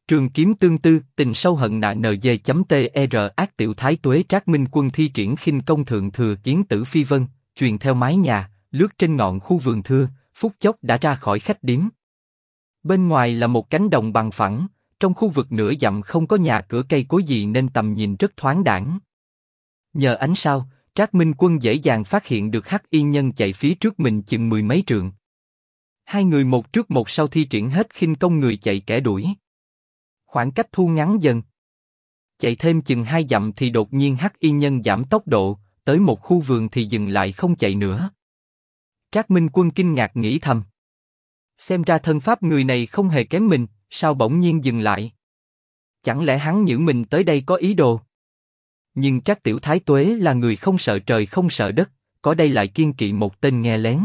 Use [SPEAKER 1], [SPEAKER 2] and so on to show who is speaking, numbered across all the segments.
[SPEAKER 1] Trường kiếm tương tư, tình sâu hận nạ NG.TR ác tiểu thái tuế Trác Minh Quân thi triển khinh công thượng thừa yến tử phi vân, truyền theo mái nhà, lướt trên ngọn khu vườn thưa, phút chốc đã ra khỏi khách điếm. Bên ngoài là một cánh đồng bằng phẳng, trong khu vực nửa dặm không có nhà cửa cây cối gì nên tầm nhìn rất thoáng đãng. Nhờ ánh sao, Trác Minh Quân dễ dàng phát hiện được Hắc Y Nhân chạy phía trước mình chừng mười mấy trượng. Hai người một trước một sau thi triển hết khinh công người chạy kẻ đuổi. Khoảng cách thu ngắn dần. Chạy thêm chừng 2 dặm thì đột nhiên Hắc Y Nhân giảm tốc độ, tới một khu vườn thì dừng lại không chạy nữa. Trác Minh Quân kinh ngạc nghĩ thầm. Xem ra thân pháp người này không hề kém mình, sao bỗng nhiên dừng lại? Chẳng lẽ hắn nhử mình tới đây có ý đồ? Nhưng Trác Tiểu Thái Tuế là người không sợ trời không sợ đất, có đây lại kiêng kỵ một tên nghe lén.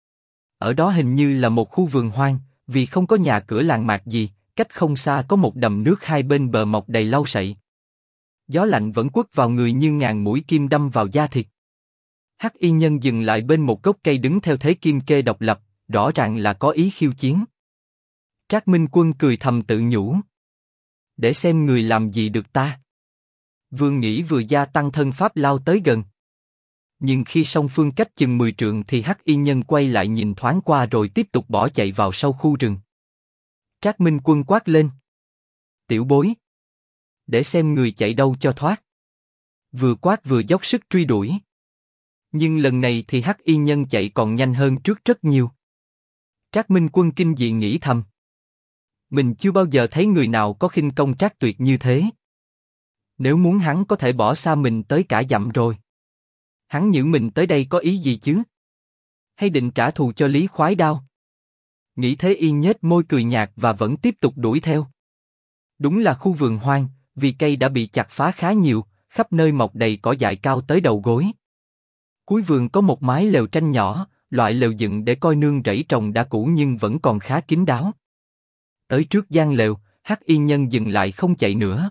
[SPEAKER 1] Ở đó hình như là một khu vườn hoang, vì không có nhà cửa làng mạc gì, cách không xa có một đầm nước hai bên bờ mọc đầy lau sậy. Gió lạnh vẫn quất vào người như ngàn mũi kim đâm vào da thịt. Hắc Y Nhân dừng lại bên một gốc cây đứng theo thế kim kê độc lập, rõ ràng là có ý khiêu chiến. Trác Minh Quân cười thầm tự nhủ. Để xem người làm gì được ta. Vừa nghĩ vừa gia tăng thân pháp lao tới gần. Nhưng khi song phương cách chừng 10 trượng thì Hắc Y Nhân quay lại nhìn thoáng qua rồi tiếp tục bỏ chạy vào sâu khu rừng. Trác Minh Quân quát lên. Tiểu bối. Để xem người chạy đâu cho thoát. Vừa quát vừa dốc sức truy đuổi. Nhưng lần này thì Hắc Y Nhân chạy còn nhanh hơn trước rất nhiều. Trác Minh Quân kinh dị nghĩ thầm. Mình chưa bao giờ thấy người nào có khinh công trác tuyệt như thế. Nếu muốn hắn có thể bỏ xa mình tới cả dặm rồi. Hắn nhử mình tới đây có ý gì chứ? Hay định trả thù cho Lý Khoái Đao? Nghĩ thế y nhếch môi cười nhạt và vẫn tiếp tục đuổi theo. Đúng là khu vườn hoang, vì cây đã bị chặt phá khá nhiều, khắp nơi mọc đầy cỏ dại cao tới đầu gối. Cuối vườn có một mái lều tranh nhỏ, loại lều dựng để coi nương rẫy trồng đã cũ nhưng vẫn còn khá kín đáo. Tới trước gian lều, Hắc Y Nhân dừng lại không chạy nữa.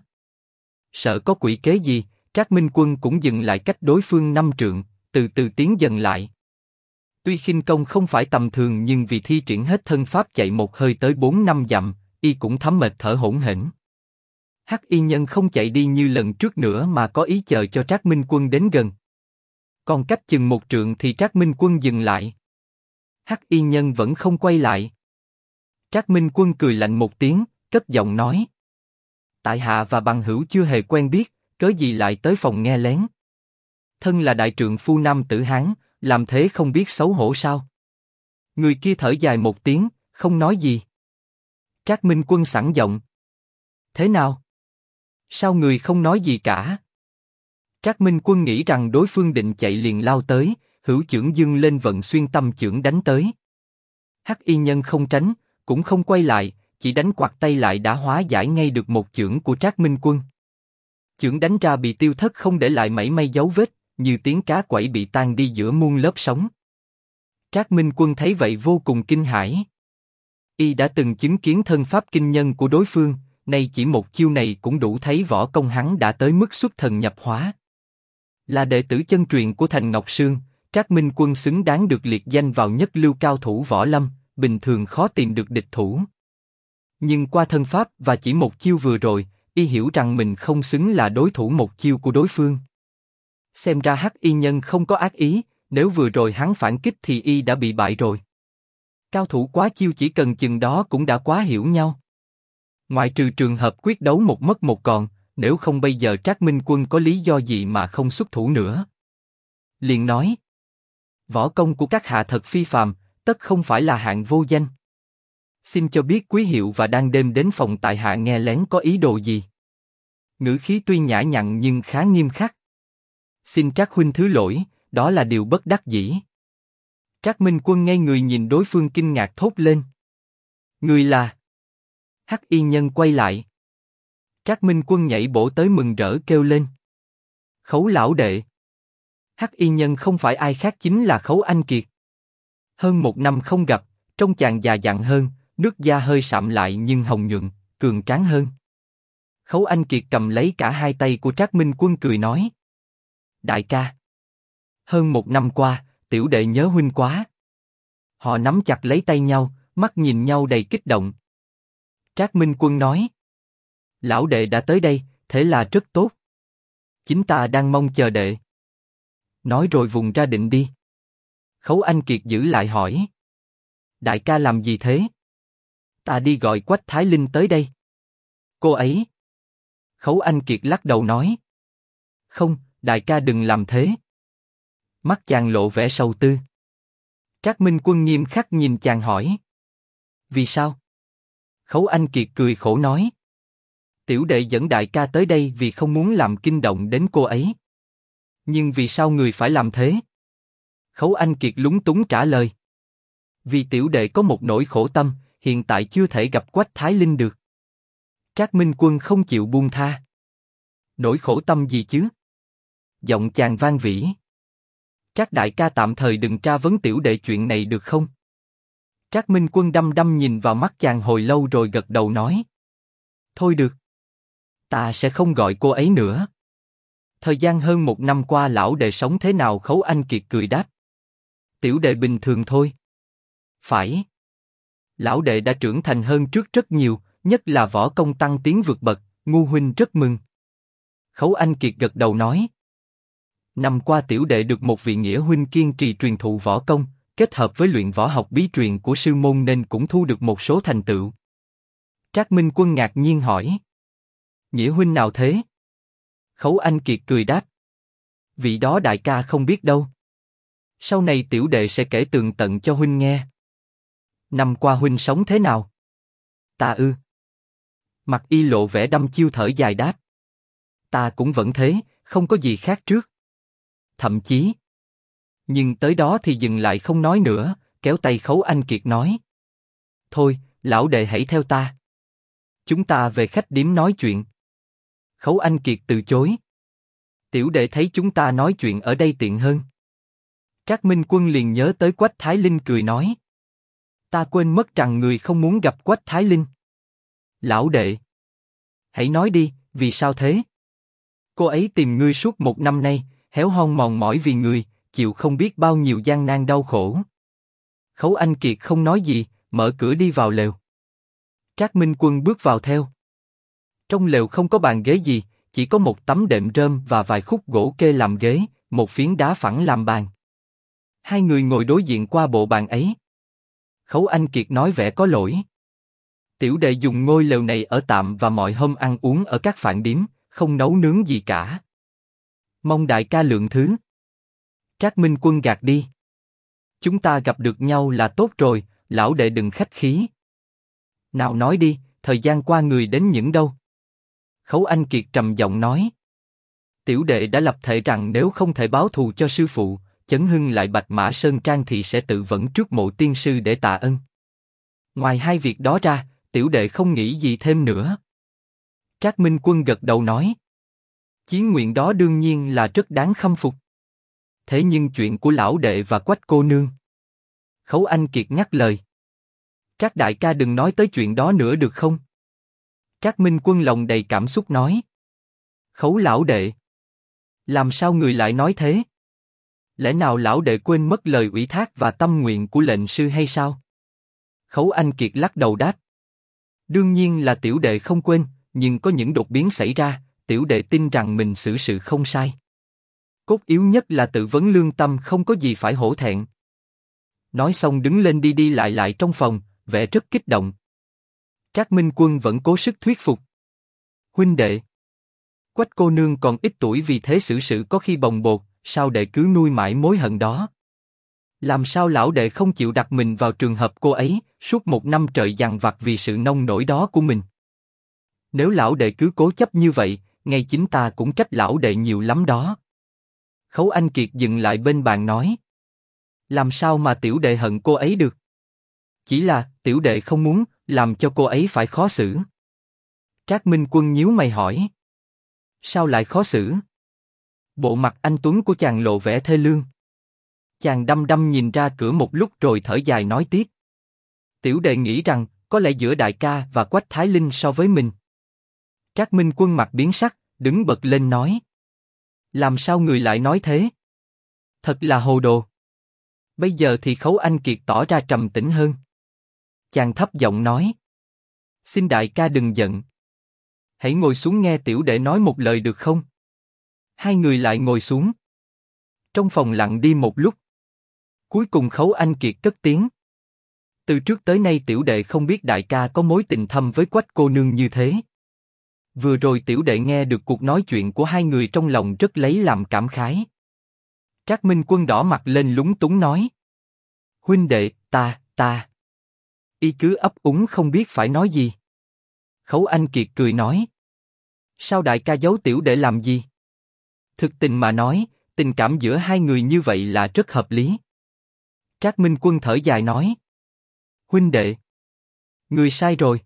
[SPEAKER 1] Sợ có quỷ kế gì, Trác Minh Quân cũng dừng lại cách đối phương 5 trượng, từ từ tiến dần lại. Tuy khinh công không phải tầm thường nhưng vì thi triển hết thân pháp chạy một hơi tới 4-5 dặm, y cũng thấm mệt thở hổn hển. Hắc Y Nhân không chạy đi như lần trước nữa mà có ý chờ cho Trác Minh Quân đến gần. Còn cách chừng 1 trượng thì Trác Minh Quân dừng lại. Hắc Y Nhân vẫn không quay lại. Trác Minh Quân cười lạnh một tiếng, cất giọng nói. Tại hạ và bằng hữu chưa hề quen biết, cớ gì lại tới phòng nghe lén. Thân là đại trượng phu nam tử Hán, làm thế không biết xấu hổ sao? Người kia thở dài một tiếng, không nói gì. Trác Minh Quân sẵn giọng. Thế nào? Sao người không nói gì cả? Trác Minh Quân nghĩ rằng đối phương định chạy liền lao tới, hữu chưởng dâng lên vận xuyên tâm chưởng đánh tới. Hắc Y Nhân không tránh, cũng không quay lại, chỉ đánh quạt tay lại đã hóa giải ngay được một chưởng của Trác Minh Quân. Chưởng đánh ra bị tiêu thất không để lại mảy may dấu vết, như tiếng cá quẩy bị tan đi giữa muôn lớp sóng. Trác Minh Quân thấy vậy vô cùng kinh hãi. Y đã từng chứng kiến thân pháp kinh nhân của đối phương, nay chỉ một chiêu này cũng đủ thấy võ công hắn đã tới mức xuất thần nhập hóa. Là đệ tử chân truyền của Thành Ngọc Sương, Trác Minh Quân xứng đáng được liệt danh vào nhất lưu cao thủ võ lâm, bình thường khó tìm được địch thủ. Nhưng qua thân pháp và chỉ một chiêu vừa rồi, y hiểu rằng mình không xứng là đối thủ một chiêu của đối phương. Xem ra Hắc Y Nhân không có ác ý, nếu vừa rồi hắn phản kích thì y đã bị bại rồi. Cao thủ quá chiêu chỉ cần chừng đó cũng đã quá hiểu nhau. Ngoại trừ trường hợp quyết đấu một mất một còn, nếu không bây giờ Trác Minh Quân có lý do gì mà không xuất thủ nữa. Liền nói. Võ công của các hạ thật phi phàm, tất không phải là hạng vô danh. Xin cho biết quý hiệu và đang đêm đến phòng tại hạ nghe lén có ý đồ gì. Ngữ khí tuy nhã nhặn nhưng khá nghiêm khắc. Xin Trác huynh thứ lỗi, đó là điều bất đắc dĩ. Trác Minh Quân ngây người nhìn đối phương kinh ngạc thốt lên. Người là... Hắc Y Nhân quay lại. Trác Minh Quân nhảy bổ tới mừng rỡ kêu lên. Khấu lão đệ. Hắc Y Nhân không phải ai khác chính là Khấu Anh Kiệt. Hơn 1 năm không gặp, trông chàng già dặn hơn, nước da hơi sạm lại nhưng hồng nhuận, cường tráng hơn. Khấu Anh Kiệt cầm lấy cả hai tay của Trác Minh Quân cười nói. Đại ca. Hơn 1 năm qua, tiểu đệ nhớ huynh quá. Họ nắm chặt lấy tay nhau, mắt nhìn nhau đầy kích động. Trác Minh Quân nói. Lão đệ đã tới đây, thế là rất tốt. Chính ta đang mong chờ đệ. Nói rồi vùng ra định đi. Khấu Anh Kiệt giữ lại hỏi. Đại ca làm gì thế? Ta đi gọi Quách Thái Linh tới đây. Cô ấy. Khấu Anh Kiệt lắc đầu nói. Không, đại ca đừng làm thế. Mắt chàng lộ vẻ sầu tư. Trác Minh Quân nghiêm khắc nhìn chàng hỏi. Vì sao? Khấu Anh Kiệt cười khổ nói. Tiểu đệ dẫn đại ca tới đây vì không muốn làm kinh động đến cô ấy. Nhưng vì sao người phải làm thế? Khấu Anh Kiệt lúng túng trả lời. Vì tiểu đệ có một nỗi khổ tâm, hiện tại chưa thể gặp Quách Thái Linh được. Trác Minh Quân không chịu buông tha. Nỗi khổ tâm gì chứ? Giọng chàng vang vỉ. Trác đại ca tạm thời đừng tra vấn tiểu đệ chuyện này được không? Trác Minh Quân đăm đăm nhìn vào mắt chàng hồi lâu rồi gật đầu nói. Thôi được. Ta sẽ không gọi cô ấy nữa. Thời gian hơn 1 năm qua lão đệ sống thế nào? Khấu Anh Kiệt cười đáp. Tiểu đệ bình thường thôi. Phải. Lão đệ đã trưởng thành hơn trước rất nhiều, nhất là võ công tăng tiến vượt bậc, ngu huynh rất mừng. Khấu Anh Kiệt gật đầu nói. Năm qua tiểu đệ được một vị nghĩa huynh kiên trì truyền thụ võ công, kết hợp với luyện võ học bí truyền của sư môn nên cũng thu được một số thành tựu. Trác Minh Quân ngạc nhiên hỏi. Nghĩa huynh nào thế? Khấu Anh Kiệt cười đáp. Vị đó đại ca không biết đâu. Sau này tiểu đệ sẽ kể tường tận cho huynh nghe. Năm qua huynh sống thế nào? Ta ư? Mặt y lộ vẻ đăm chiêu thở dài đáp. Ta cũng vẫn thế, không có gì khác trước. Thậm chí. Nhưng tới đó thì dừng lại không nói nữa, kéo tay Khấu Anh Kiệt nói. Thôi, lão đệ hãy theo ta. Chúng ta về khách điếm nói chuyện. Khấu Anh Kiệt từ chối. Tiểu đệ thấy chúng ta nói chuyện ở đây tiện hơn. Trác Minh Quân liền nhớ tới Quách Thái Linh cười nói. Ta quên mất rằng người không muốn gặp Quách Thái Linh. Lão đệ. Hãy nói đi, vì sao thế? Cô ấy tìm ngươi suốt 1 năm nay, héo hon mòn mỏi vì người, chịu không biết bao nhiêu gian nan đau khổ. Khấu Anh Kiệt không nói gì, mở cửa đi vào lều. Trác Minh Quân bước vào theo. Trong lều không có bàn ghế gì, chỉ có một tấm đệm rơm và vài khúc gỗ kê làm ghế, một phiến đá phẳng làm bàn. Hai người ngồi đối diện qua bộ bàn ấy. Khấu Anh Kiệt nói vẻ có lỗi. Tiểu đệ dùng ngôi lều này ở tạm và mọi hôm ăn uống ở các phạn điếm, không nấu nướng gì cả. Mong đại ca lượng thứ. Trác Minh Quân gạt đi. Chúng ta gặp được nhau là tốt rồi, lão đệ đừng khách khí. Nào nói đi, thời gian qua người đến những đâu? Khấu Anh Kiệt trầm giọng nói. Tiểu đệ đã lập thệ rằng nếu không thể báo thù cho sư phụ, chấn hưng lại Bạch Mã Sơn Trang thì sẽ tự vẫn trước mộ tiên sư để tạ ân. Ngoài hai việc đó ra, tiểu đệ không nghĩ gì thêm nữa. Trác Minh Quân gật đầu nói. Chí nguyện đó đương nhiên là rất đáng khâm phục. Thế nhưng chuyện của lão đệ và Quách cô nương. Khấu Anh Kiệt ngắt lời. Trác đại ca đừng nói tới chuyện đó nữa được không? Trác Minh Quân lòng đầy cảm xúc nói. Khấu lão đệ. Làm sao người lại nói thế? Lẽ nào lão đệ quên mất lời ủy thác và tâm nguyện của lệnh sư hay sao? Khấu Anh Kiệt lắc đầu đáp. Đương nhiên là tiểu đệ không quên, nhưng có những đột biến xảy ra, tiểu đệ tin rằng mình xử sự không sai. Cốt yếu nhất là tự vấn lương tâm, không có gì phải hổ thẹn. Nói xong đứng lên đi đi lại lại trong phòng, vẻ rất kích động. Trác Minh Quân vẫn cố sức thuyết phục. Huynh đệ, Quách cô nương còn ít tuổi vì thế xử sự có khi bồng bột, sao đệ cứ nuôi mãi mối hận đó? Làm sao lão đệ không chịu đặt mình vào trường hợp cô ấy, suốt 1 năm trời dằn vặt vì sự nông nổi đó của mình? Nếu lão đệ cứ cố chấp như vậy, ngay chính ta cũng trách lão đệ nhiều lắm đó. Khấu Anh Kiệt dừng lại bên bàn nói. Làm sao mà tiểu đệ hận cô ấy được? Chỉ là tiểu đệ không muốn làm cho cô ấy phải khó xử. Trác Minh Quân nhíu mày hỏi. Sao lại khó xử? Bộ mặt anh tuấn của chàng lộ vẻ thê lương. Chàng đăm đăm nhìn ra cửa một lúc rồi thở dài nói tiếp. Tiểu đệ nghĩ rằng có lẽ giữa đại ca và Quách Thái Linh so với mình. Trác Minh Quân mặt biến sắc, đứng bật lên nói. Làm sao người lại nói thế? Thật là hồ đồ. Bây giờ thì Khấu Anh Kiệt tỏ ra trầm tĩnh hơn. Chàng thấp giọng nói. Xin đại ca đừng giận. Hãy ngồi xuống nghe tiểu đệ nói một lời được không? Hai người lại ngồi xuống. Trong phòng lặng đi một lúc. Cuối cùng Khấu Anh Kiệt cất tiếng. Từ trước tới nay tiểu đệ không biết đại ca có mối tình thâm với Quách cô nương như thế. Vừa rồi tiểu đệ nghe được cuộc nói chuyện của hai người trong lòng rất lấy làm cảm khái. Trác Minh Quân đỏ mặt lên lúng túng nói. Huynh đệ, ta. Y cứ ấp úng không biết phải nói gì. Khấu Anh Kiệt cười nói. Sao đại ca giấu tiểu đệ làm gì? Thực tình mà nói, tình cảm giữa hai người như vậy là rất hợp lý. Trác Minh Quân thở dài nói. Huynh đệ, người sai rồi.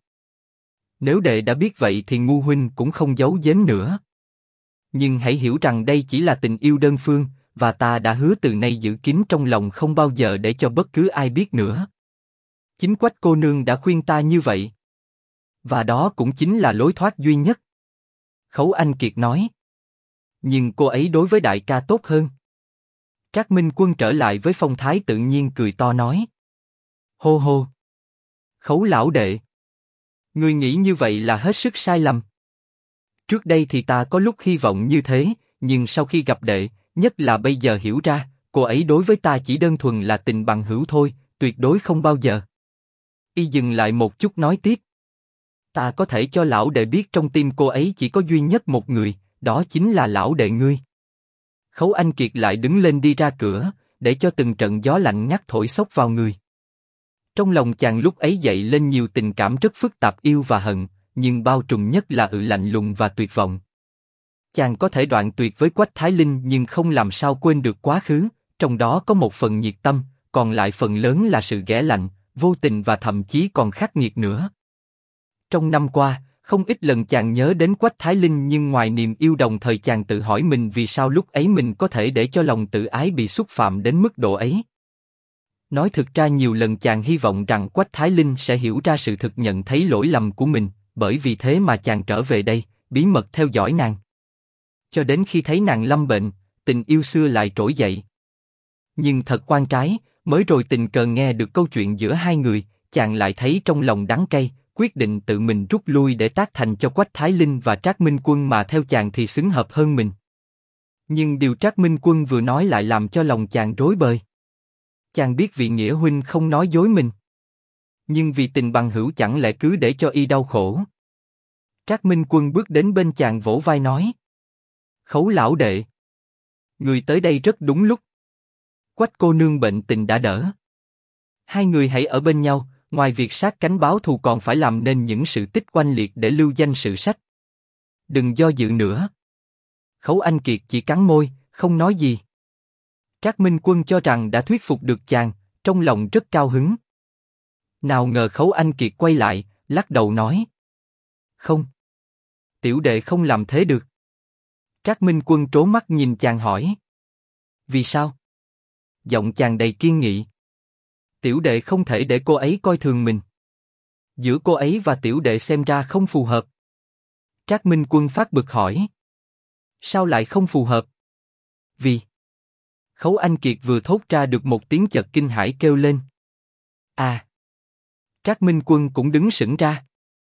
[SPEAKER 1] Nếu đệ đã biết vậy thì ngu huynh cũng không giấu giếm nữa. Nhưng hãy hiểu rằng đây chỉ là tình yêu đơn phương, và ta đã hứa từ nay giữ kín trong lòng không bao giờ để cho bất cứ ai biết nữa. Chính Quách cô nương đã khuyên ta như vậy. Và đó cũng chính là lối thoát duy nhất. Khấu Anh Kiệt nói. Nhưng cô ấy đối với đại ca tốt hơn. Trác Minh Quân trở lại với phong thái tự nhiên cười to nói. Hô hô. Khấu lão đệ. Ngươi nghĩ như vậy là hết sức sai lầm. Trước đây thì ta có lúc hy vọng như thế, nhưng sau khi gặp đệ, nhất là bây giờ hiểu ra, cô ấy đối với ta chỉ đơn thuần là tình bằng hữu thôi, tuyệt đối không bao giờ. Y dừng lại một chút nói tiếp. Ta có thể cho lão đệ biết trong tim cô ấy chỉ có duy nhất một người, đó chính là lão đệ ngươi. Khấu Anh Kiệt lại đứng lên đi ra cửa, để cho từng trận gió lạnh ngắt thổi xốc vào người. Trong lòng chàng lúc ấy dậy lên nhiều tình cảm rất phức tạp yêu và hận, nhưng bao trùm nhất là lạnh lùng và tuyệt vọng. Chàng có thể đoạn tuyệt với Quách Thái Linh nhưng không làm sao quên được quá khứ, trong đó có một phần nhiệt tâm, còn lại phần lớn là sự ghẻ lạnh, vô tình và thậm chí còn khắc nghiệt nữa. Trong năm qua, không ít lần chàng nhớ đến Quách Thái Linh nhưng ngoài niềm yêu đồng thời chàng tự hỏi mình vì sao lúc ấy mình có thể để cho lòng tự ái bị xúc phạm đến mức độ ấy. Nói thực ra nhiều lần chàng hy vọng rằng Quách Thái Linh sẽ hiểu ra sự thực nhận thấy lỗi lầm của mình, bởi vì thế mà chàng trở về đây, bí mật theo dõi nàng. Cho đến khi thấy nàng lâm bệnh, tình yêu xưa lại trỗi dậy. Nhưng thật quan trái, mới rồi tình cờ nghe được câu chuyện giữa hai người, chàng lại thấy trong lòng đắng cay, quyết định tự mình rút lui để tác thành cho Quách Thái Linh và Trác Minh Quân mà theo chàng thì xứng hợp hơn mình. Nhưng điều Trác Minh Quân vừa nói lại làm cho lòng chàng rối bời. Chàng biết vì nghĩa huynh không nói dối mình. Nhưng vì tình bằng hữu chẳng lẽ cứ để cho y đau khổ. Trác Minh Quân bước đến bên chàng vỗ vai nói. Khấu lão đệ. Người tới đây rất đúng lúc. Quách cô nương bệnh tình đã đỡ. Hai người hãy ở bên nhau, ngoài việc sát cánh báo thù còn phải làm nên những sự tích oanh liệt để lưu danh sử sách. Đừng do dự nữa. Khấu Anh Kiệt chỉ cắn môi, không nói gì. Trác Minh Quân cho rằng đã thuyết phục được chàng, trong lòng rất cao hứng. Nào ngờ Khấu Anh Kiệt quay lại, lắc đầu nói. Không. Tiểu đệ không làm thế được. Trác Minh Quân trố mắt nhìn chàng hỏi. Vì sao? Giọng chàng đầy kiên nghị. Tiểu đệ không thể để cô ấy coi thường mình. Giữa cô ấy và tiểu đệ xem ra không phù hợp. Trác Minh Quân phát bực hỏi. Sao lại không phù hợp? Vì... Khấu Anh Kiệt vừa thốt ra được một tiếng chợt kinh hãi kêu lên. À! Trác Minh Quân cũng đứng sững ra.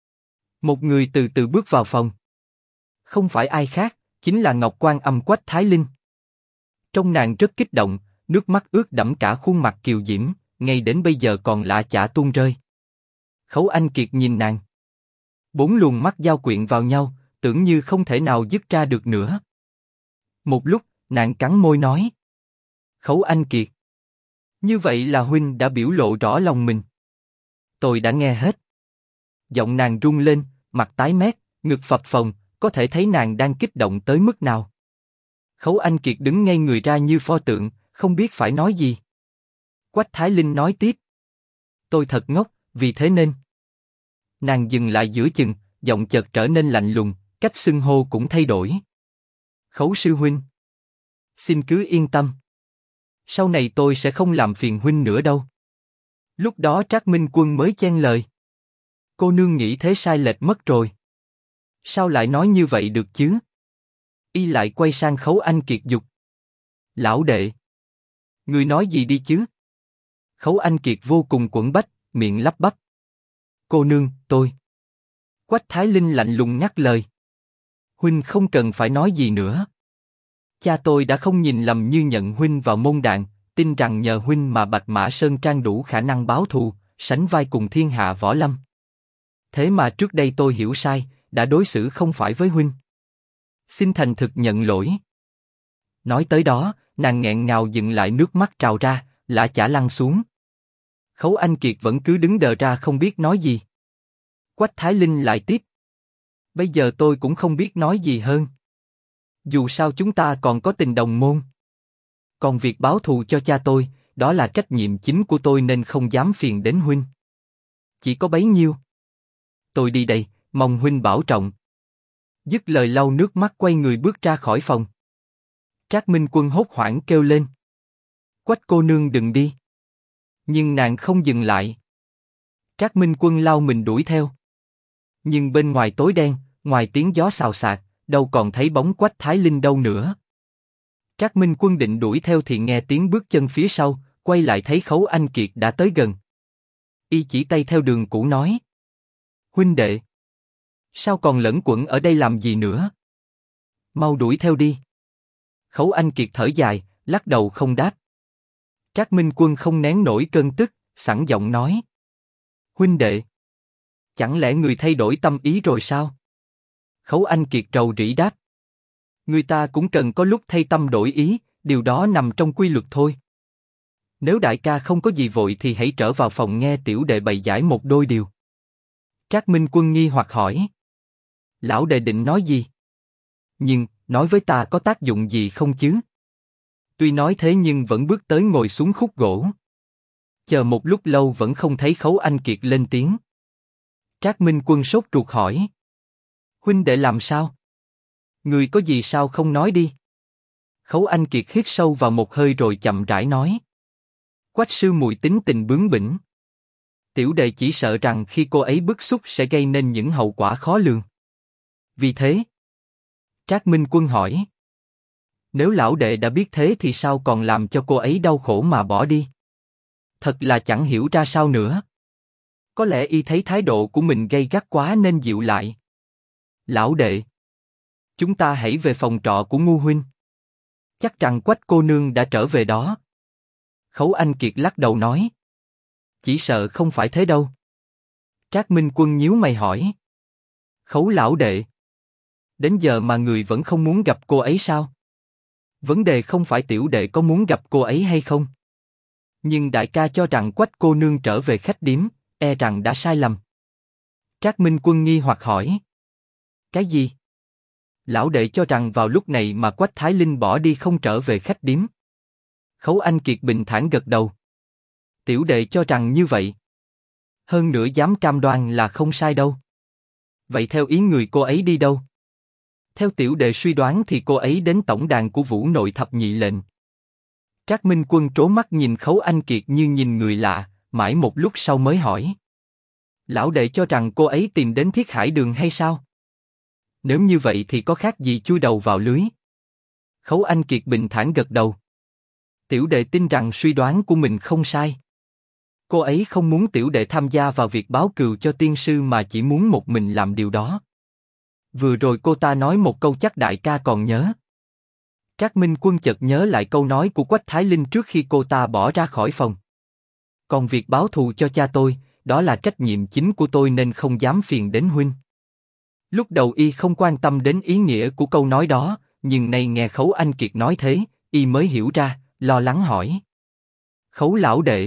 [SPEAKER 1] Một người từ từ bước vào phòng. Không phải ai khác, chính là Ngọc Quan Âm Quách Thái Linh. Trông nàng rất kích động, nước mắt ướt đẫm cả khuôn mặt kiều diễm, ngay đến bây giờ còn lạ chả tuôn rơi. Khấu Anh Kiệt nhìn nàng. Bốn luồng mắt giao quyện vào nhau, tưởng như không thể nào dứt ra được nữa. Một lúc, nàng cắn môi nói. Khấu Anh Kiệt. Như vậy là huynh đã biểu lộ rõ lòng mình. Tôi đã nghe hết. Giọng nàng rung lên, mặt tái mét, ngực phập phồng, có thể thấy nàng đang kích động tới mức nào. Khấu Anh Kiệt đứng ngay người ra như pho tượng, không biết phải nói gì. Quách Thái Linh nói tiếp. Tôi thật ngốc, vì thế nên. Nàng dừng lại giữa chừng, giọng chợt trở nên lạnh lùng, cách xưng hô cũng thay đổi. Khấu sư huynh. Xin cứ yên tâm. Sau này tôi sẽ không làm phiền huynh nữa đâu. Lúc đó Trác Minh Quân mới chen lời. Cô nương nghĩ thế sai lệch mất rồi. Sao lại nói như vậy được chứ? Y lại quay sang Khấu Anh Kiệt dục. Lão đệ. Ngươi nói gì đi chứ? Khấu Anh Kiệt vô cùng quẫn bách, miệng lắp bắp. Cô nương, tôi. Quách Thái Linh lạnh lùng ngắt lời. Huynh không cần phải nói gì nữa. Cha tôi đã không nhìn lầm như nhận Huynh vào môn đàn, tin rằng nhờ Huynh mà Bạch Mã Sơn Trang đủ khả năng báo thù, sánh vai cùng thiên hạ võ lâm. Thế mà trước đây tôi hiểu sai, đã đối xử không phải với Huynh. Xin thành thực nhận lỗi. Nói tới đó, nàng nghẹn ngào dừng lại, nước mắt trào ra, lã chả lăn xuống. Khấu Anh Kiệt vẫn cứ đứng đờ ra không biết nói gì. Quách Thái Linh lại tiếp. Bây giờ tôi cũng không biết nói gì hơn. Dù sao chúng ta còn có tình đồng môn. Còn việc báo thù cho cha tôi, đó là trách nhiệm chính của tôi nên không dám phiền đến Huynh. Chỉ có bấy nhiêu. Tôi đi đây, mong Huynh bảo trọng. Dứt lời lau nước mắt quay người bước ra khỏi phòng. Trác Minh Quân hốt hoảng kêu lên. Quách cô nương đừng đi. Nhưng nàng không dừng lại. Trác Minh Quân lao mình đuổi theo. Nhưng bên ngoài tối đen, ngoài tiếng gió xào xạc, đâu còn thấy bóng Quách Thái Linh đâu nữa. Trác Minh Quân định đuổi theo thì nghe tiếng bước chân phía sau, quay lại thấy Khấu Anh Kiệt đã tới gần. Y chỉ tay theo đường cũ nói. Huynh đệ, sao còn lẫn quẩn ở đây làm gì nữa? Mau đuổi theo đi. Khấu Anh Kiệt thở dài, lắc đầu không đáp. Trác Minh Quân không nén nổi cơn tức, sẵn giọng nói. Huynh đệ, chẳng lẽ người thay đổi tâm ý rồi sao? Khấu Anh Kiệt rầu rĩ đáp. Người ta cũng cần có lúc thay tâm đổi ý, điều đó nằm trong quy luật thôi. Nếu đại ca không có gì vội thì hãy trở vào phòng nghe tiểu đệ bày giải một đôi điều. Trác Minh Quân nghi hoặc hỏi. Lão đệ định nói gì? Nhưng, nói với ta có tác dụng gì không chứ? Tuy nói thế nhưng vẫn bước tới ngồi xuống khúc gỗ. Chờ một lúc lâu vẫn không thấy Khấu Anh Kiệt lên tiếng. Trác Minh Quân sốt ruột hỏi. Huynh đệ làm sao? Người có gì sao không nói đi? Khấu Anh Kiệt hít sâu vào một hơi rồi chậm rãi nói. Quách sư muội tính tình bướng bỉnh. Tiểu đệ chỉ sợ rằng khi cô ấy bức xúc sẽ gây nên những hậu quả khó lường. Vì thế, Trác Minh Quân hỏi. Nếu lão đệ đã biết thế thì sao còn làm cho cô ấy đau khổ mà bỏ đi? Thật là chẳng hiểu ra sao nữa. Có lẽ y thấy thái độ của mình gay gắt quá nên dịu lại. Lão đệ, chúng ta hãy về phòng trọ của Ngu huynh. Chắc rằng Quách cô nương đã trở về đó. Khấu Anh Kiệt lắc đầu nói. Chỉ sợ không phải thế đâu. Trác Minh Quân nhíu mày hỏi. Khấu lão đệ, đến giờ mà người vẫn không muốn gặp cô ấy sao? Vấn đề không phải tiểu đệ có muốn gặp cô ấy hay không. Nhưng đại ca cho rằng Quách cô nương trở về khách điếm, e rằng đã sai lầm. Trác Minh Quân nghi hoặc hỏi. Cái gì? Lão đệ cho rằng vào lúc này mà Quách Thái Linh bỏ đi không trở về khách điếm. Khấu Anh Kiệt bình thản gật đầu. Tiểu đệ cho rằng như vậy. Hơn nữa dám cam đoan là không sai đâu. Vậy theo ý người cô ấy đi đâu? Theo tiểu đệ suy đoán thì cô ấy đến tổng đàn của Vũ Nội Thập Nhị lệnh. Trác Minh Quân trố mắt nhìn Khấu Anh Kiệt như nhìn người lạ, mãi một lúc sau mới hỏi. Lão đệ cho rằng cô ấy tìm đến Thiết Hải Đường hay sao? Nếu như vậy thì có khác gì chui đầu vào lưới? Khấu Anh Kiệt bình thản gật đầu. Tiểu đệ tin rằng suy đoán của mình không sai. Cô ấy không muốn tiểu đệ tham gia vào việc báo cừu cho tiên sư mà chỉ muốn một mình làm điều đó. Vừa rồi cô ta nói một câu chắc đại ca còn nhớ. Trác Minh Quân chợt nhớ lại câu nói của Quách Thái Linh trước khi cô ta bỏ ra khỏi phòng. Còn việc báo thù cho cha tôi, đó là trách nhiệm chính của tôi nên không dám phiền đến huynh. Lúc đầu y không quan tâm đến ý nghĩa của câu nói đó, nhưng nay nghe Khấu Anh Kiệt nói thế, y mới hiểu ra, lo lắng hỏi. Khấu lão đệ,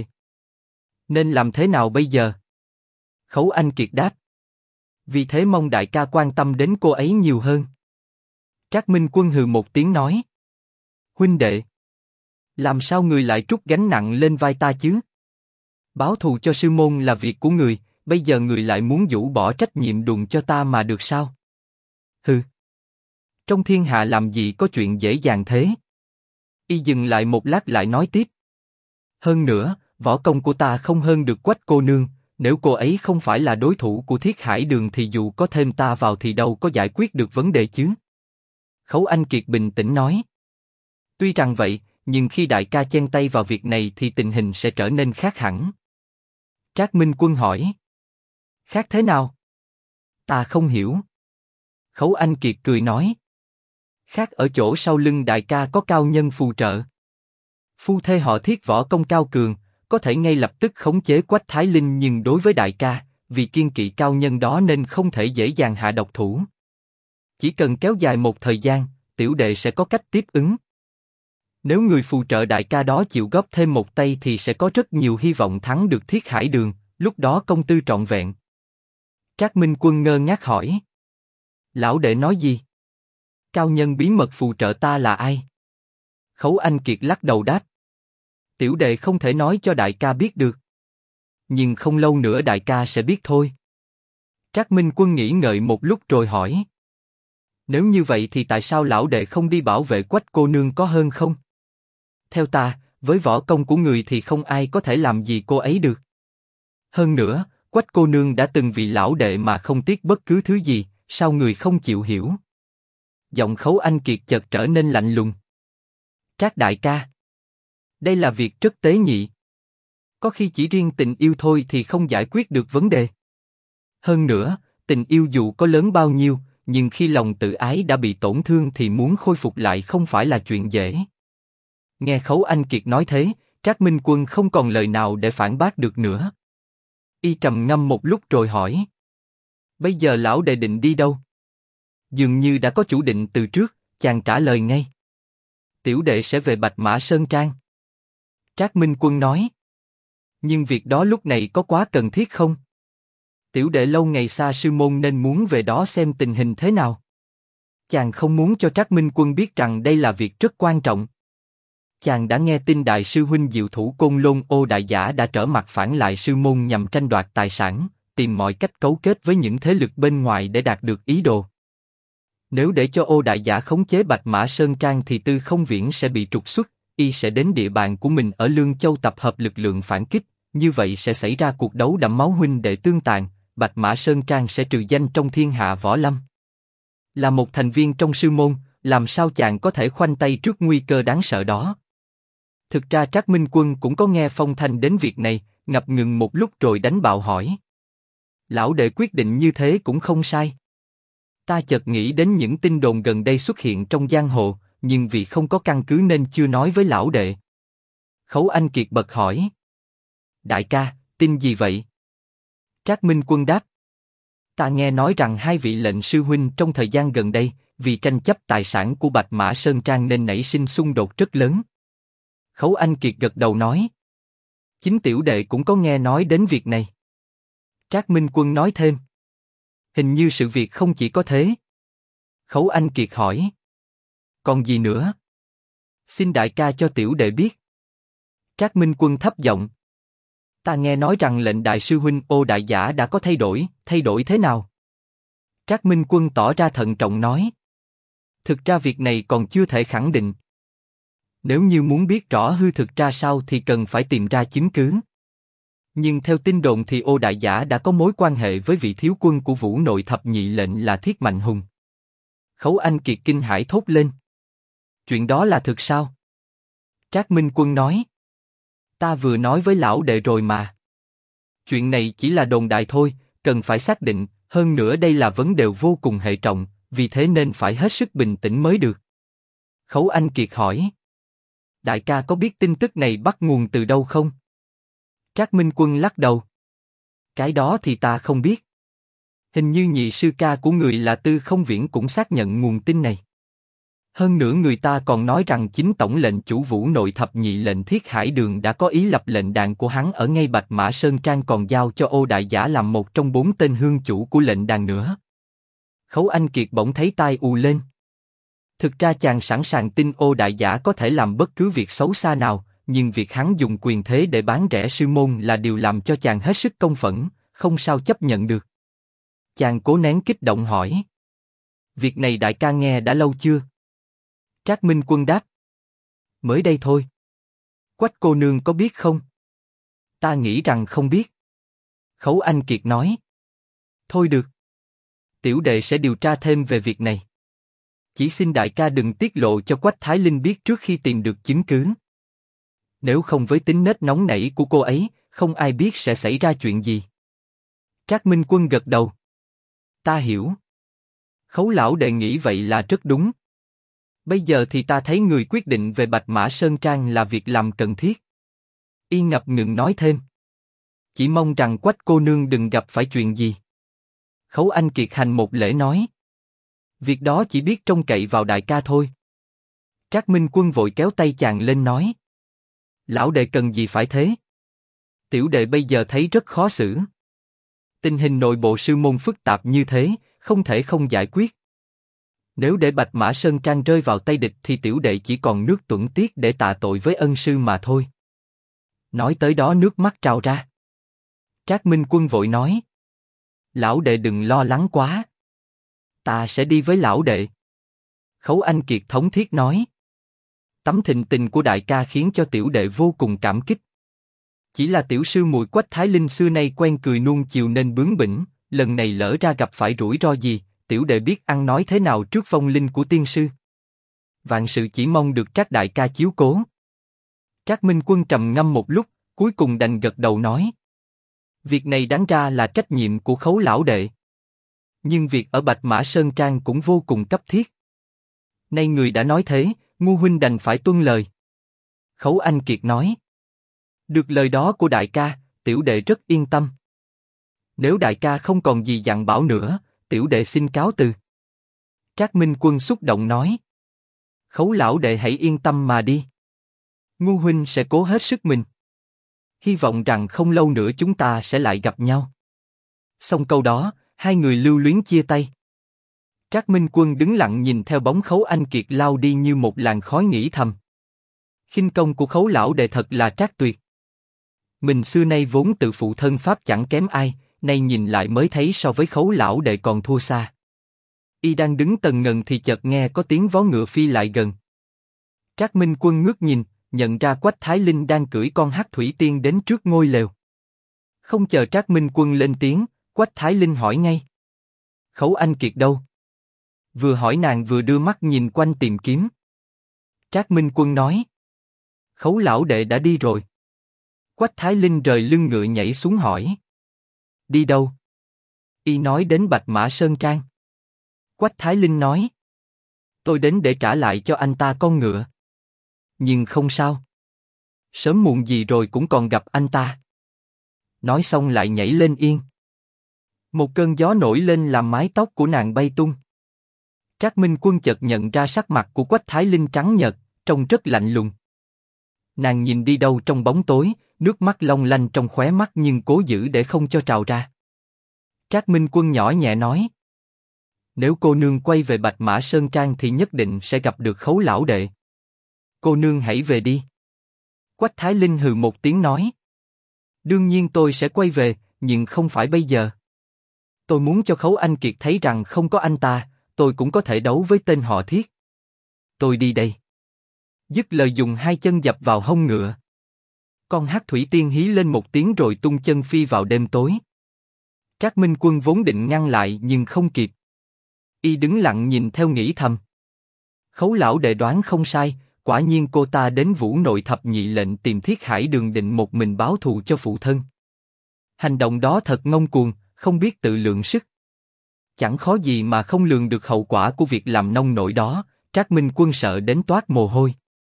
[SPEAKER 1] nên làm thế nào bây giờ? Khấu Anh Kiệt đáp. Vì thế mong đại ca quan tâm đến cô ấy nhiều hơn. Trác Minh Quân hừ một tiếng nói. Huynh đệ, làm sao người lại trút gánh nặng lên vai ta chứ? Báo thù cho sư môn là việc của người, bây giờ người lại muốn giũ bỏ trách nhiệm đùn cho ta mà được sao? Hừ. Trong thiên hạ làm gì có chuyện dễ dàng thế? Y dừng lại một lát lại nói tiếp. Hơn nữa, võ công của ta không hơn được Quách cô nương, nếu cô ấy không phải là đối thủ của Thiết Hải Đường thì dù có thêm ta vào thì đâu có giải quyết được vấn đề chứ? Khấu Anh Kiệt bình tĩnh nói. Tuy rằng vậy, nhưng khi đại ca chen tay vào việc này thì tình hình sẽ trở nên khác hẳn. Trác Minh Quân hỏi. Khác thế nào? Ta không hiểu. Khấu Anh Kiệt cười nói. Khác ở chỗ sau lưng đại ca có cao nhân phù trợ. Phu thê họ Thiết võ công cao cường, có thể ngay lập tức khống chế Quách Thái Linh, nhưng đối với đại ca, vì kiên kỵ cao nhân đó nên không thể dễ dàng hạ độc thủ. Chỉ cần kéo dài một thời gian, tiểu đệ sẽ có cách tiếp ứng. Nếu người phù trợ đại ca đó chịu góp thêm một tay thì sẽ có rất nhiều hy vọng thắng được Thiết Hải Đường, lúc đó công tư trọn vẹn. Trác Minh Quân ngơ ngác hỏi. Lão đệ nói gì? Cao nhân bí mật phù trợ ta là ai? Khấu Anh Kiệt lắc đầu đáp. Tiểu đệ không thể nói cho đại ca biết được. Nhưng không lâu nữa đại ca sẽ biết thôi. Trác Minh Quân nghĩ ngợi một lúc rồi hỏi. Nếu như vậy thì tại sao lão đệ không đi bảo vệ Quách cô nương có hơn không? Theo ta, với võ công của người thì không ai có thể làm gì cô ấy được. Hơn nữa, Quách cô nương đã từng vì lão đệ mà không tiếc bất cứ thứ gì, sao người không chịu hiểu? Giọng Khấu Anh Kiệt chợt trở nên lạnh lùng. Trác đại ca, đây là việc rất tế nhị. Có khi chỉ riêng tình yêu thôi thì không giải quyết được vấn đề. Hơn nữa, tình yêu dù có lớn bao nhiêu, nhưng khi lòng tự ái đã bị tổn thương thì muốn khôi phục lại không phải là chuyện dễ. Nghe Khấu Anh Kiệt nói thế, Trác Minh Quân không còn lời nào để phản bác được nữa. Y trầm ngâm một lúc rồi hỏi. Bây giờ lão đệ định đi đâu? Dường như đã có chủ định từ trước, chàng trả lời ngay. Tiểu đệ sẽ về Bạch Mã Sơn Trang. Trác Minh Quân nói. Nhưng việc đó lúc này có quá cần thiết không? Tiểu đệ lâu ngày xa sư môn nên muốn về đó xem tình hình thế nào. Chàng không muốn cho Trác Minh Quân biết rằng đây là việc rất quan trọng. Chàng đã nghe tin đại sư huynh diệu thủ Côn Lôn Ô Đại Giả đã trở mặt phản lại sư môn nhằm tranh đoạt tài sản, tìm mọi cách cấu kết với những thế lực bên ngoài để đạt được ý đồ. Nếu để cho Ô Đại Giả khống chế Bạch Mã Sơn Trang thì Tư Không Viễn sẽ bị trục xuất, y sẽ đến địa bàn của mình ở Lương Châu tập hợp lực lượng phản kích, như vậy sẽ xảy ra cuộc đấu đẫm máu huynh đệ tương tàn, Bạch Mã Sơn Trang sẽ trừ danh trong thiên hạ võ lâm. Là một thành viên trong sư môn, làm sao chàng có thể khoanh tay trước nguy cơ đáng sợ đó? Thực ra Trác Minh Quân cũng có nghe phong thanh đến việc này, ngập ngừng một lúc rồi đánh bạo hỏi. Lão đệ quyết định như thế cũng không sai. Ta chợt nghĩ đến những tin đồn gần đây xuất hiện trong giang hồ, nhưng vì không có căn cứ nên chưa nói với lão đệ. Khấu Anh Kiệt bật hỏi. Đại ca, tin gì vậy? Trác Minh Quân đáp. Ta nghe nói rằng hai vị lệnh sư huynh trong thời gian gần đây, vì tranh chấp tài sản của Bạch Mã Sơn Trang nên nảy sinh xung đột rất lớn. Khấu Anh Kiệt gật đầu nói. Chính tiểu đệ cũng có nghe nói đến việc này. Trác Minh Quân nói thêm. Hình như sự việc không chỉ có thế. Khấu Anh Kiệt hỏi. Còn gì nữa? Xin đại ca cho tiểu đệ biết. Trác Minh Quân thấp giọng. Ta nghe nói rằng lệnh đại sư huynh Ô Đại Giả đã có thay đổi thế nào? Trác Minh Quân tỏ ra thận trọng nói. Thực ra việc này còn chưa thể khẳng định. Nếu như muốn biết rõ hư thực ra sao thì cần phải tìm ra chứng cứ. Nhưng theo tin đồn thì Ô Đại Giả đã có mối quan hệ với vị thiếu quân của Vũ Nội thập nhị lệnh là Thiết Mạnh Hùng. Khấu Anh Kiệt kinh hãi thốt lên. Chuyện đó là thực sao? Trác Minh Quân nói. Ta vừa nói với lão đệ rồi mà. Chuyện này chỉ là đồn đại thôi, cần phải xác định, hơn nữa đây là vấn đề vô cùng hệ trọng, vì thế nên phải hết sức bình tĩnh mới được. Khấu Anh Kiệt hỏi. Đại ca có biết tin tức này bắt nguồn từ đâu không? Trác Minh Quân lắc đầu. Cái đó thì ta không biết. Hình như nhị sư ca của người là Tư Không Viễn cũng xác nhận nguồn tin này. Hơn nữa người ta còn nói rằng chính tổng lệnh chủ Vũ Nội thập nhị lệnh Thiết Hải Đường đã có ý lập lệnh đàn của hắn ở ngay Bạch Mã Sơn Trang, còn giao cho Ô Đại Giả làm một trong 4 tên hương chủ của lệnh đàn nữa. Khấu Anh Kiệt bỗng thấy tai ù lên. Thực ra chàng sẵn sàng tin Ô Đại Giả có thể làm bất cứ việc xấu xa nào, nhưng việc hắn dùng quyền thế để bán rẻ sư môn là điều làm cho chàng hết sức công phẫn, không sao chấp nhận được. Chàng cố nén kích động hỏi. Việc này đại ca nghe đã lâu chưa? Trác Minh Quân đáp. Mới đây thôi. Quách cô nương có biết không? Ta nghĩ rằng không biết. Khấu Anh Kiệt nói. Thôi được. Tiểu đệ sẽ điều tra thêm về việc này. Chỉ xin đại ca đừng tiết lộ cho Quách Thái Linh biết trước khi tìm được chứng cứ. Nếu không với tính nết nóng nảy của cô ấy, không ai biết sẽ xảy ra chuyện gì. Trác Minh Quân gật đầu. Ta hiểu. Khấu lão đệ nghĩ vậy là rất đúng. Bây giờ thì ta thấy người quyết định về Bạch Mã Sơn Trang là việc làm cần thiết. Y ngập ngừng nói thêm. Chỉ mong rằng Quách cô nương đừng gặp phải chuyện gì. Khấu Anh Kiệt hành một lễ nói. Việc đó chỉ biết trông cậy vào đại ca thôi. Trác Minh Quân vội kéo tay chàng lên nói. Lão đệ cần gì phải thế? Tiểu đệ bây giờ thấy rất khó xử. Tình hình nội bộ sư môn phức tạp như thế, không thể không giải quyết. Nếu để Bạch Mã Sơn Trang rơi vào tay địch thì tiểu đệ chỉ còn nước tuẫn tiết để tạ tội với ân sư mà thôi. Nói tới đó nước mắt trào ra. Trác Minh Quân vội nói. Lão đệ đừng lo lắng quá. Ta sẽ đi với lão đệ. Khấu Anh Kiệt thống thiết nói. Tấm thịnh tình của đại ca khiến cho tiểu đệ vô cùng cảm kích. Chỉ là tiểu sư muội Quách Thái Linh xưa nay quen cười nuông chiều nên bướng bỉnh, lần này lỡ ra gặp phải rủi ro gì, tiểu đệ biết ăn nói thế nào trước vong linh của tiên sư. Vạn sự chỉ mong được Trác đại ca chiếu cố. Trác Minh Quân trầm ngâm một lúc, cuối cùng đành gật đầu nói. Việc này đáng ra là trách nhiệm của Khấu lão đệ. Nhưng việc ở Bạch Mã Sơn Trang cũng vô cùng cấp thiết. Nay người đã nói thế, Ngu huynh đành phải tuân lời. Khấu Anh Kiệt nói. Được lời đó của đại ca, tiểu đệ rất yên tâm. Nếu đại ca không còn gì dặn bảo nữa, tiểu đệ xin cáo từ. Trác Minh Quân xúc động nói. Khấu lão đệ hãy yên tâm mà đi. Ngu huynh sẽ cố hết sức mình. Hy vọng rằng không lâu nữa chúng ta sẽ lại gặp nhau. Xong câu đó, hai người lưu luyến chia tay. Trác Minh Quân đứng lặng nhìn theo bóng Khấu Anh Kiệt lao đi như một làn khói nghĩ thầm. Khinh công của Khấu lão đệ thật là trác tuyệt. Mình xưa nay vốn tự phụ thân pháp chẳng kém ai, nay nhìn lại mới thấy so với Khấu lão đệ còn thua xa. Y đang đứng tần ngần thì chợt nghe có tiếng vó ngựa phi lại gần. Trác Minh Quân ngước nhìn, nhận ra Quách Thái Linh đang cưỡi con hắc thủy tiên đến trước ngôi lều. Không chờ Trác Minh Quân lên tiếng, Quách Thái Linh hỏi ngay. Khấu Anh Kiệt đâu? Vừa hỏi nàng vừa đưa mắt nhìn quanh tìm kiếm. Trác Minh Quân nói. Khấu lão đệ đã đi rồi. Quách Thái Linh rời lưng ngựa nhảy xuống hỏi. Đi đâu? Y nói đến Bạch Mã Sơn Trang. Quách Thái Linh nói. Tôi đến để trả lại cho anh ta con ngựa. Nhưng không sao. Sớm muộn gì rồi cũng còn gặp anh ta. Nói xong lại nhảy lên yên. Một cơn gió nổi lên làm mái tóc của nàng bay tung. Trác Minh Quân chợt nhận ra sắc mặt của Quách Thái Linh trắng nhợt, trông rất lạnh lùng. Nàng nhìn đi đâu trong bóng tối, nước mắt long lanh trong khóe mắt nhưng cố giữ để không cho trào ra. Trác Minh Quân nhỏ nhẹ nói. Nếu cô nương quay về Bạch Mã Sơn Trang thì nhất định sẽ gặp được Khấu lão đệ. Cô nương hãy về đi. Quách Thái Linh hừ một tiếng nói. Đương nhiên tôi sẽ quay về, nhưng không phải bây giờ. Tôi muốn cho Khấu Anh Kiệt thấy rằng không có anh ta, tôi cũng có thể đấu với tên họ Thiết. Tôi đi đây. Dứt lời dùng hai chân dập vào hông ngựa. Con hắc thủy tiên hí lên một tiếng rồi tung chân phi vào đêm tối. Trác Minh Quân vốn định ngăn lại nhưng không kịp. Y đứng lặng nhìn theo nghĩ thầm. Khấu lão đệ đoán không sai, quả nhiên cô ta đến Vũ Nội thập nhị lệnh tìm Thiết Hải Đường định một mình báo thù cho phụ thân. Hành động đó thật ngông cuồng, không biết tự lượng sức. Chẳng khó gì mà không lường được hậu quả của việc làm nông nổi đó. Trác Minh Quân sợ đến toát mồ hôi.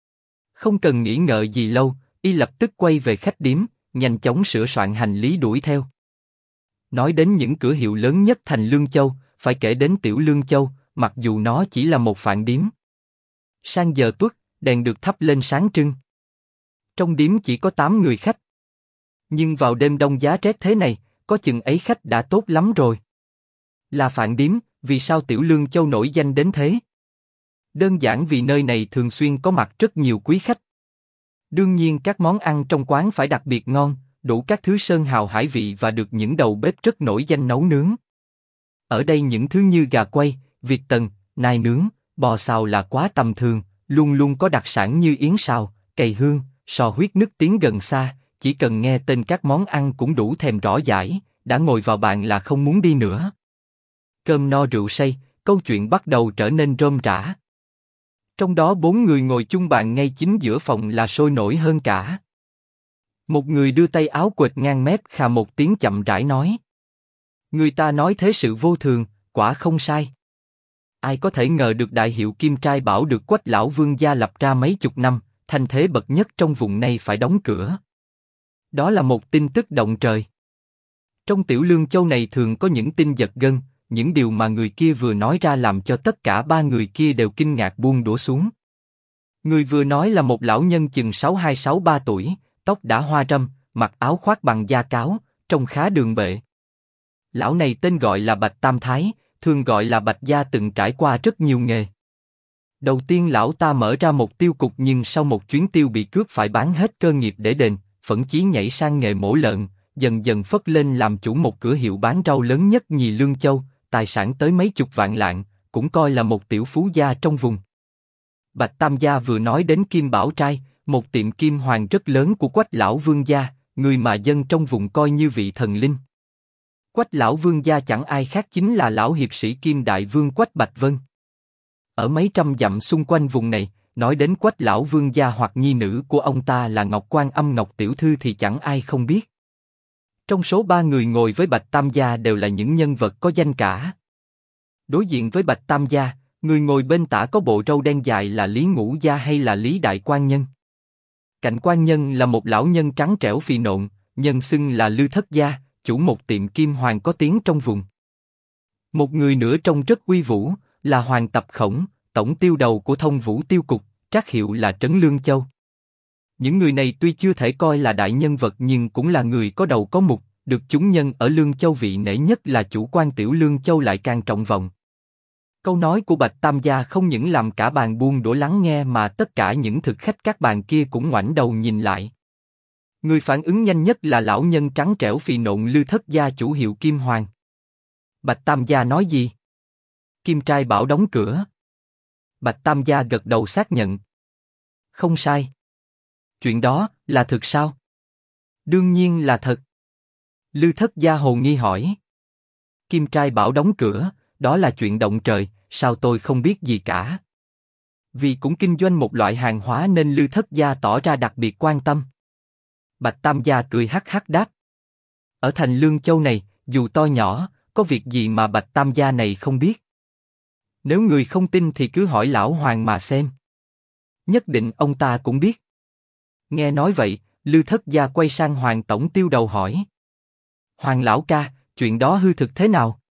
[SPEAKER 1] Không cần nghĩ ngợi gì lâu, y lập tức quay về khách điếm, nhanh chóng sửa soạn hành lý đuổi theo. Nói đến những cửa hiệu lớn nhất thành Lương Châu, phải kể đến Tiểu Lương Châu, mặc dù nó chỉ là một phạn điếm. Sang giờ tuất, đèn được thắp lên sáng trưng. Trong điếm chỉ có 8 người khách. Nhưng vào đêm đông giá rét thế này, có chừng ấy khách đã tốt lắm rồi. Là phạn điếm, vì sao Tiểu Lương Châu nổi danh đến thế? Đơn giản vì nơi này thường xuyên có mặt rất nhiều quý khách. Đương nhiên các món ăn trong quán phải đặc biệt ngon, đủ các thứ sơn hào hải vị và được những đầu bếp rất nổi danh nấu nướng. Ở đây những thứ như gà quay, vịt tần, nai nướng, bò xào là quá tầm thường, luôn luôn có đặc sản như yến xào, cầy hương, sò huyết nức tiếng gần xa, chỉ cần nghe tên các món ăn cũng đủ thèm rõ dãi, đã ngồi vào bàn là không muốn đi nữa. Cơm no rượu say, câu chuyện bắt đầu trở nên rôm rả. Trong đó 4 người ngồi chung bàn ngay chính giữa phòng là sôi nổi hơn cả. Một người đưa tay áo quệt ngang mép khà một tiếng chậm rãi nói. Người ta nói thế sự vô thường, quả không sai. Ai có thể ngờ được đại hiệu Kim Trai Bảo được Quách lão vương gia lập ra mấy chục năm, thanh thế bậc nhất trong vùng này phải đóng cửa. Đó là một tin tức động trời. Trong Tiểu Lương Châu này thường có những tin giật gân, những điều mà người kia vừa nói ra làm cho tất cả ba người kia đều kinh ngạc buông đũa xuống. Người vừa nói là một lão nhân chừng 62-63 tuổi, tóc đã hoa râm, mặc áo khoác bằng da cáo, trông khá đường bệ. Lão này tên gọi là Bạch Tam Thái, thường gọi là Bạch Gia, từng trải qua rất nhiều nghề. Đầu tiên lão ta mở ra một tiêu cục, nhưng sau một chuyến tiêu bị cướp phải bán hết cơ nghiệp để đền, phẫn chí nhảy sang nghề mổ lợn, dần dần phất lên làm chủ một cửa hiệu bán rau lớn nhất nhì Lương Châu, tài sản tới mấy chục vạn lạng, cũng coi là một tiểu phú gia trong vùng. Bạch Tam Gia vừa nói đến Kim Bảo Trai, một tiệm kim hoàng rất lớn của Quách lão vương gia, người mà dân trong vùng coi như vị thần linh. Quách lão vương gia chẳng ai khác chính là lão hiệp sĩ Kim Đại Vương Quách Bạch Vân. Ở mấy trăm dặm xung quanh vùng này, nói đến Quách lão vương gia hoặc nhi nữ của ông ta là Ngọc Quan Âm Ngọc Tiểu Thư thì chẳng ai không biết. Trong số ba người ngồi với Bạch Tam Gia đều là những nhân vật có danh cả. Đối diện với Bạch Tam Gia, người ngồi bên tả có bộ râu đen dài là Lý Ngũ Gia hay là Lý Đại Quan Nhân. Cạnh quan nhân là một lão nhân trắng trẻo phì nộn, nhân xưng là Lư Thất Gia, chủ một tiệm kim hoàng có tiếng trong vùng. Một người nữa trông rất uy vũ, là Hoàng Tập Khổng, tổng tiêu đầu của Thông Vũ Tiêu Cục, trác hiệu là Trấn Lương Châu. Những người này tuy chưa thể coi là đại nhân vật nhưng cũng là người có đầu có mục, được chúng nhân ở Lương Châu vị nể nhất là chủ quan tiểu Lương Châu lại càng trọng vọng. Câu nói của Bạch Tam Gia không những làm cả bàn buông đũa lắng nghe mà tất cả những thực khách các bàn kia cũng ngoảnh đầu nhìn lại. Người phản ứng nhanh nhất là lão nhân trắng trẻo phì nộn Lư Thất Gia chủ hiệu Kim Hoàng. Bạch Tam Gia nói gì? Kim Trai Bảo đóng cửa. Bạch Tam Gia gật đầu xác nhận. Không sai. Chuyện đó là thật sao? Đương nhiên là thật. Lư Thất Gia hồ nghi hỏi. Kim Trai Bảo đóng cửa, đó là chuyện động trời, sao tôi không biết gì cả? Vì cũng kinh doanh một loại hàng hóa nên Lư Thất Gia tỏ ra đặc biệt quan tâm. Bạch Tam Gia cười hắc hắc đáp. Ở thành Lương Châu này, dù to nhỏ, có việc gì mà Bạch Tam Gia này không biết? Nếu người không tin thì cứ hỏi lão Hoàng mà xem. Nhất định ông ta cũng biết. Nghe nói vậy, Lư Thất Gia quay sang Hoàng tổng tiêu đầu hỏi. Hoàng lão ca, chuyện đó hư thực thế nào?